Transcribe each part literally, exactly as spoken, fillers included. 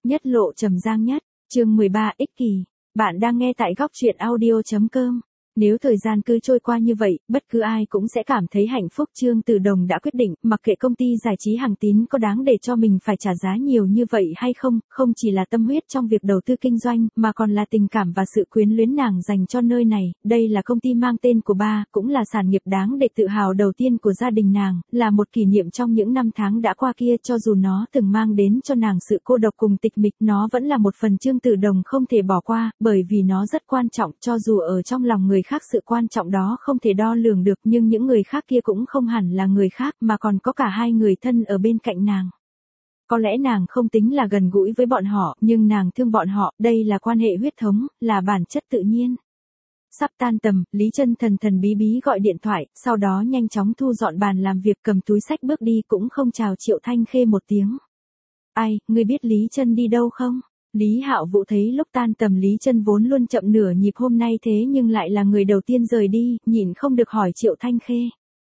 Nhất lộ trầm giang nhất, chương mười ba ích kỷ. Bạn đang nghe tại góc truyện audio chấm com. Nếu thời gian cứ trôi qua như vậy, bất cứ ai cũng sẽ cảm thấy hạnh phúc. Trương Tử Đồng đã quyết định, mặc kệ công ty giải trí Hằng Tín có đáng để cho mình phải trả giá nhiều như vậy hay không, không chỉ là tâm huyết trong việc đầu tư kinh doanh, mà còn là tình cảm và sự quyến luyến nàng dành cho nơi này. Đây là công ty mang tên của ba, cũng là sản nghiệp đáng để tự hào đầu tiên của gia đình nàng, là một kỷ niệm trong những năm tháng đã qua kia. Cho dù nó từng mang đến cho nàng sự cô độc cùng tịch mịch, nó vẫn là một phần Trương Tử Đồng không thể bỏ qua, bởi vì nó rất quan trọng. Cho dù ở trong lòng người khác sự quan trọng đó không thể đo lường được, nhưng những người khác kia cũng không hẳn là người khác, mà còn có cả hai người thân ở bên cạnh nàng. Có lẽ nàng không tính là gần gũi với bọn họ, nhưng nàng thương bọn họ, đây là quan hệ huyết thống, là bản chất tự nhiên. Sắp tan tầm, Lý Chân thần thần bí bí gọi điện thoại, sau đó nhanh chóng thu dọn bàn làm việc, cầm túi xách bước đi, cũng không chào Triệu Thanh Khê một tiếng. Ai, ngươi biết Lý Chân đi đâu không? Lý Hạo Vũ thấy lúc tan tầm Lý Chân vốn luôn chậm nửa nhịp hôm nay thế nhưng lại là người đầu tiên rời đi, nhịn không được hỏi Triệu Thanh Khê.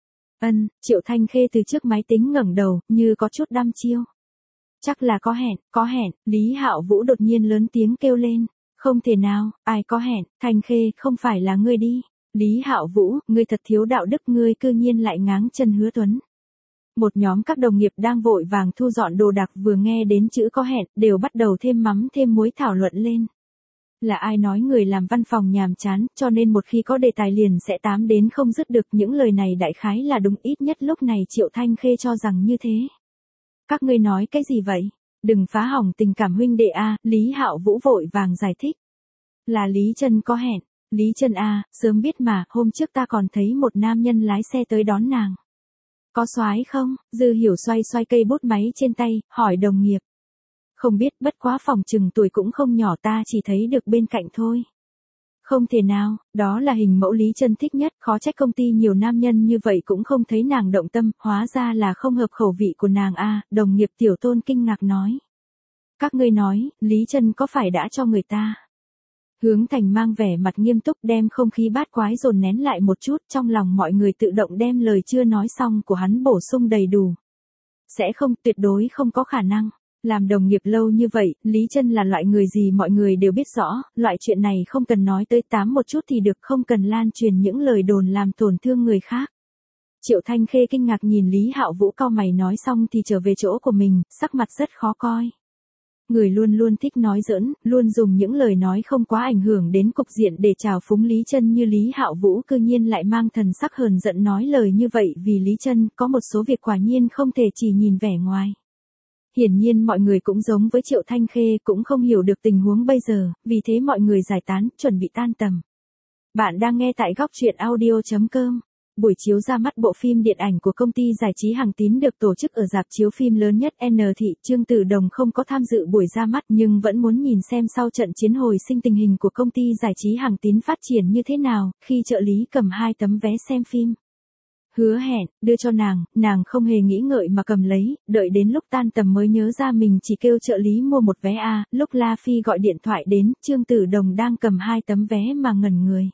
Ân, Triệu Thanh Khê từ trước máy tính ngẩng đầu, như có chút đăm chiêu. Chắc là có hẹn, có hẹn, Lý Hạo Vũ đột nhiên lớn tiếng kêu lên. Không thể nào, ai có hẹn, Thanh Khê, không phải là ngươi đi. Lý Hạo Vũ, ngươi thật thiếu đạo đức, ngươi cư nhiên lại ngáng chân Hứa Tuấn. Một nhóm các đồng nghiệp đang vội vàng thu dọn đồ đạc vừa nghe đến chữ có hẹn, đều bắt đầu thêm mắm thêm muối thảo luận lên. Là ai nói người làm văn phòng nhàm chán, cho nên một khi có đề tài liền sẽ tám đến không dứt được. Những lời này đại khái là đúng, ít nhất lúc này Triệu Thanh Khê cho rằng như thế. Các ngươi nói cái gì vậy? Đừng phá hỏng tình cảm huynh đệ a, Lý Hạo Vũ vội vàng giải thích. Là Lý Chân có hẹn, Lý Chân a, sớm biết mà, hôm trước ta còn thấy một nam nhân lái xe tới đón nàng. Có soái không? Dư Hiểu xoay xoay cây bút máy trên tay, hỏi đồng nghiệp. Không biết, bất quá phòng chừng tuổi cũng không nhỏ, ta chỉ thấy được bên cạnh thôi. Không thể nào, đó là hình mẫu Lý Chân thích nhất, khó trách công ty nhiều nam nhân như vậy cũng không thấy nàng động tâm, hóa ra là không hợp khẩu vị của nàng a, đồng nghiệp Tiểu Tôn kinh ngạc nói. Các ngươi nói, Lý Chân có phải đã cho người ta? Hướng Thành mang vẻ mặt nghiêm túc, đem không khí bát quái dồn nén lại một chút, trong lòng mọi người tự động đem lời chưa nói xong của hắn bổ sung đầy đủ. Sẽ không, tuyệt đối không có khả năng. Làm đồng nghiệp lâu như vậy, Lý Chân là loại người gì mọi người đều biết rõ, loại chuyện này không cần nói tới tám một chút thì được, không cần lan truyền những lời đồn làm tổn thương người khác. Triệu Thanh Khê kinh ngạc nhìn Lý Hạo Vũ, cau mày, nói xong thì trở về chỗ của mình, sắc mặt rất khó coi. Người luôn luôn thích nói giỡn, luôn dùng những lời nói không quá ảnh hưởng đến cục diện để trào phúng Lý Chân như Lý Hạo Vũ, cư nhiên lại mang thần sắc hờn giận nói lời như vậy vì Lý Chân. Có một số việc quả nhiên không thể chỉ nhìn vẻ ngoài. Hiển nhiên mọi người cũng giống với Triệu Thanh Khê, cũng không hiểu được tình huống bây giờ, vì thế mọi người giải tán, chuẩn bị tan tầm. Bạn đang nghe tại góc truyện audio chấm com. Buổi chiếu ra mắt bộ phim điện ảnh của công ty giải trí Hằng Tín được tổ chức ở rạp chiếu phim lớn nhất N Thị. Trương Tử Đồng không có tham dự buổi ra mắt nhưng vẫn muốn nhìn xem sau trận chiến hồi sinh tình hình của công ty giải trí Hằng Tín phát triển như thế nào, khi trợ lý cầm hai tấm vé xem phim. Hứa Hẹn, đưa cho nàng, nàng không hề nghĩ ngợi mà cầm lấy, đợi đến lúc tan tầm mới nhớ ra mình chỉ kêu trợ lý mua một vé a, lúc La Phi gọi điện thoại đến, Trương Tử Đồng đang cầm hai tấm vé mà ngẩn người.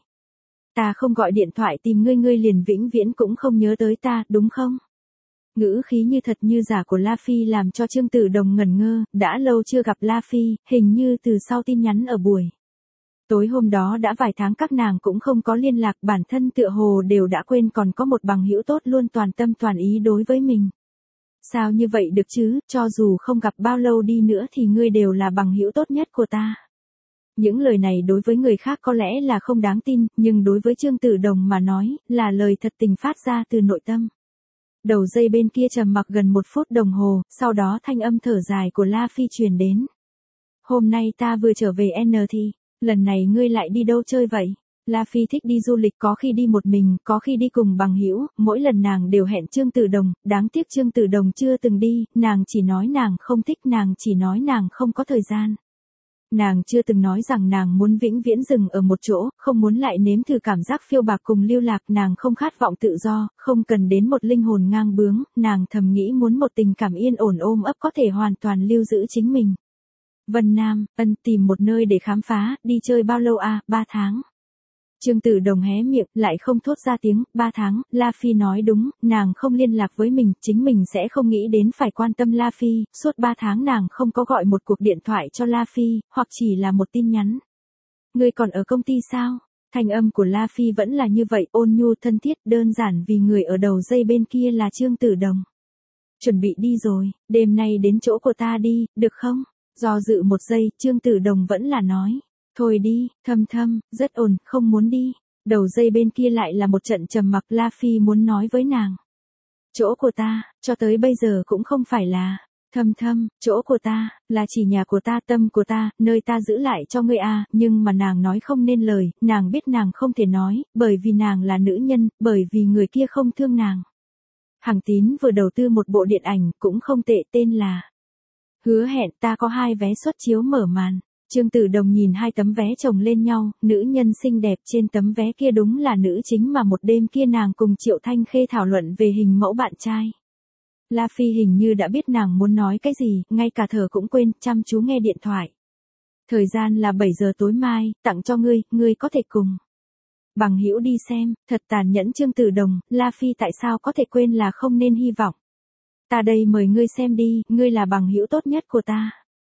Ta không gọi điện thoại tìm ngươi, ngươi liền vĩnh viễn cũng không nhớ tới ta, đúng không? Ngữ khí như thật như giả của La Phi làm cho Trương Tử Đồng ngẩn ngơ, đã lâu chưa gặp La Phi, hình như từ sau tin nhắn ở buổi tối hôm đó đã vài tháng các nàng cũng không có liên lạc, bản thân tựa hồ đều đã quên còn có một bằng hữu tốt luôn toàn tâm toàn ý đối với mình. Sao như vậy được chứ, cho dù không gặp bao lâu đi nữa thì ngươi đều là bằng hữu tốt nhất của ta. Những lời này đối với người khác có lẽ là không đáng tin, nhưng đối với Trương Tử Đồng mà nói, là lời thật tình phát ra từ nội tâm. Đầu dây bên kia trầm mặc gần một phút đồng hồ, sau đó thanh âm thở dài của La Phi truyền đến. Hôm nay ta vừa trở về N Thị, lần này ngươi lại đi đâu chơi vậy? La Phi thích đi du lịch, có khi đi một mình, có khi đi cùng bằng hữu, mỗi lần nàng đều hẹn Trương Tử Đồng, đáng tiếc Trương Tử Đồng chưa từng đi, nàng chỉ nói nàng không thích, nàng chỉ nói nàng không có thời gian. Nàng chưa từng nói rằng nàng muốn vĩnh viễn dừng ở một chỗ, không muốn lại nếm thử cảm giác phiêu bạc cùng lưu lạc, nàng không khát vọng tự do, không cần đến một linh hồn ngang bướng, nàng thầm nghĩ muốn một tình cảm yên ổn ôm ấp có thể hoàn toàn lưu giữ chính mình. Vân Nam, Ân, tìm một nơi để khám phá, đi chơi bao lâu à, ba tháng. Trương Tử Đồng hé miệng, lại không thốt ra tiếng. Ba tháng, La Phi nói đúng, nàng không liên lạc với mình, chính mình sẽ không nghĩ đến phải quan tâm La Phi, suốt ba tháng nàng không có gọi một cuộc điện thoại cho La Phi, hoặc chỉ là một tin nhắn. Ngươi còn ở công ty sao? Thanh âm của La Phi vẫn là như vậy, ôn nhu thân thiết, đơn giản vì người ở đầu dây bên kia là Trương Tử Đồng. Chuẩn bị đi rồi, đêm nay đến chỗ của ta đi, được không? Do dự một giây, Trương Tử Đồng vẫn là nói. Thôi đi, Thâm Thâm, rất ổn, không muốn đi. Đầu dây bên kia lại là một trận trầm mặc. La Phi muốn nói với nàng. Chỗ của ta, cho tới bây giờ cũng không phải là. Thâm Thâm, chỗ của ta, là chỉ nhà của ta, tâm của ta, nơi ta giữ lại cho ngươi à, nhưng mà nàng nói không nên lời, nàng biết nàng không thể nói, bởi vì nàng là nữ nhân, bởi vì người kia không thương nàng. Hằng Tín vừa đầu tư một bộ điện ảnh, cũng không tệ, tên là Hứa Hẹn. Ta có hai vé suất chiếu mở màn. Trương Tử Đồng nhìn hai tấm vé chồng lên nhau, nữ nhân xinh đẹp trên tấm vé kia đúng là nữ chính mà một đêm kia nàng cùng Triệu Thanh Khê thảo luận về hình mẫu bạn trai. La Phi hình như đã biết nàng muốn nói cái gì, ngay cả thở cũng quên, chăm chú nghe điện thoại. Thời gian là bảy giờ tối mai, tặng cho ngươi, ngươi có thể cùng bằng hữu đi xem. Thật tàn nhẫn Trương Tử Đồng, La Phi tại sao có thể quên là không nên hy vọng. Ta đây mời ngươi xem đi, ngươi là bằng hữu tốt nhất của ta.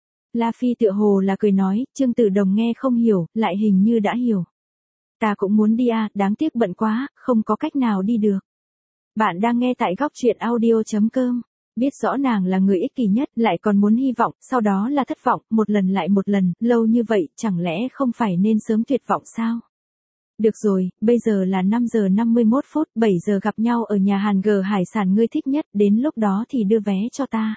La Phi tựa hồ là cười nói, Trương Tử Đồng nghe không hiểu, lại hình như đã hiểu. Ta cũng muốn đi à, đáng tiếc bận quá, không có cách nào đi được. Bạn đang nghe tại góc truyện audio chấm com. Biết rõ nàng là người ích kỷ nhất, lại còn muốn hy vọng, sau đó là thất vọng, một lần lại một lần, lâu như vậy, chẳng lẽ không phải nên sớm tuyệt vọng sao? Được rồi, bây giờ là năm giờ năm mươi mốt phút, bảy giờ gặp nhau ở nhà hàng G hải sản ngươi thích nhất, đến lúc đó thì đưa vé cho ta.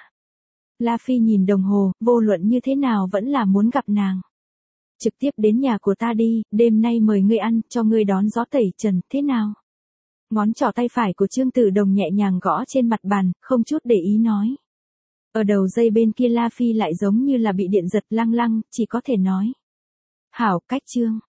La Phi nhìn đồng hồ, vô luận như thế nào vẫn là muốn gặp nàng. Trực tiếp đến nhà của ta đi, đêm nay mời ngươi ăn, cho ngươi đón gió tẩy trần, thế nào? Ngón trỏ tay phải của Trương Tử Đồng nhẹ nhàng gõ trên mặt bàn, không chút để ý nói. Ở đầu dây bên kia La Phi lại giống như là bị điện giật, lăng lăng, chỉ có thể nói. Hảo, cách Trương.